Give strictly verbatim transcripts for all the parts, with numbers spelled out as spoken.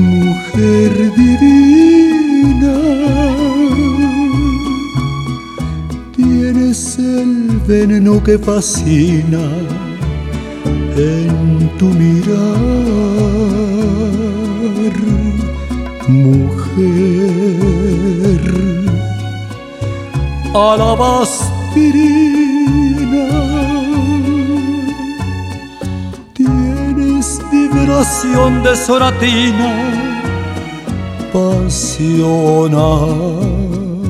mujer divina, tienes el veneno que fascina en tu mirar, mujer, alabastrina, tienes vibración de sonatina pasional,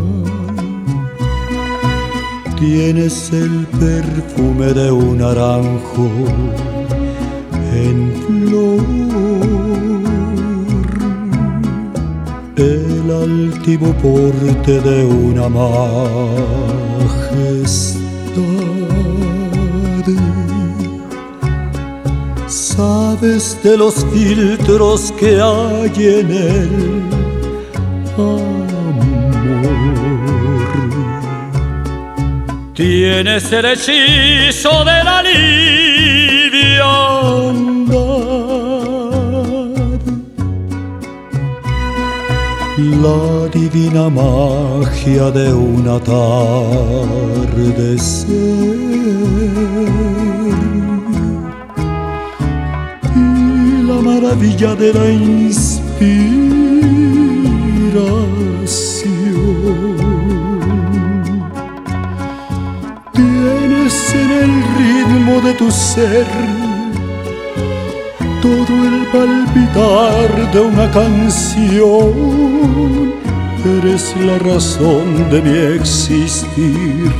tienes el perfume de un naranjo en flor, el altivo porte de una majestad. Sabes de los filtros que hay en el amor, tienes el hechizo de la liviandad, la divina magia de un atardecer y la maravilla de la inspiración. Tienes en el ritmo de tu ser todo el palpitar de una canción. Eres la razón de mi existir,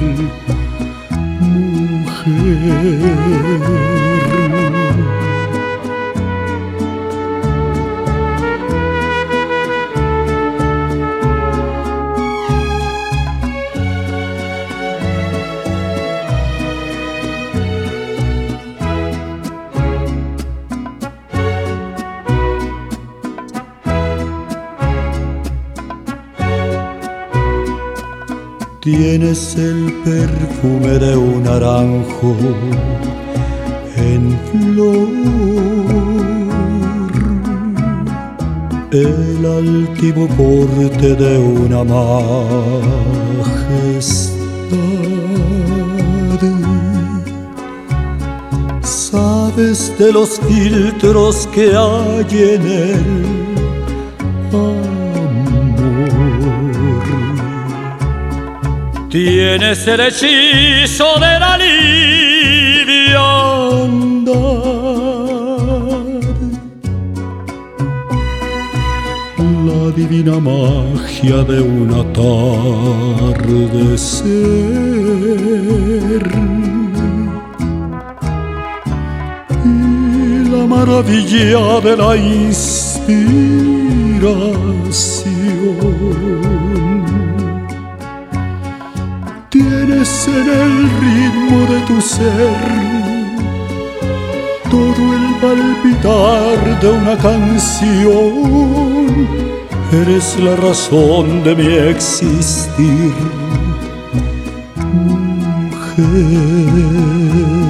mujer. Tienes el perfume de un naranjo en flor, el altivo porte de una majestad. Sabes de los filtros que hay en el amor, tienes el hechizo de la liviandad, la divina magia de un atardecer y la maravilla de la inspiración. Tienes en el ritmo de tu ser todo el palpitar de una canción. Eres la razón de mi existir, mujer.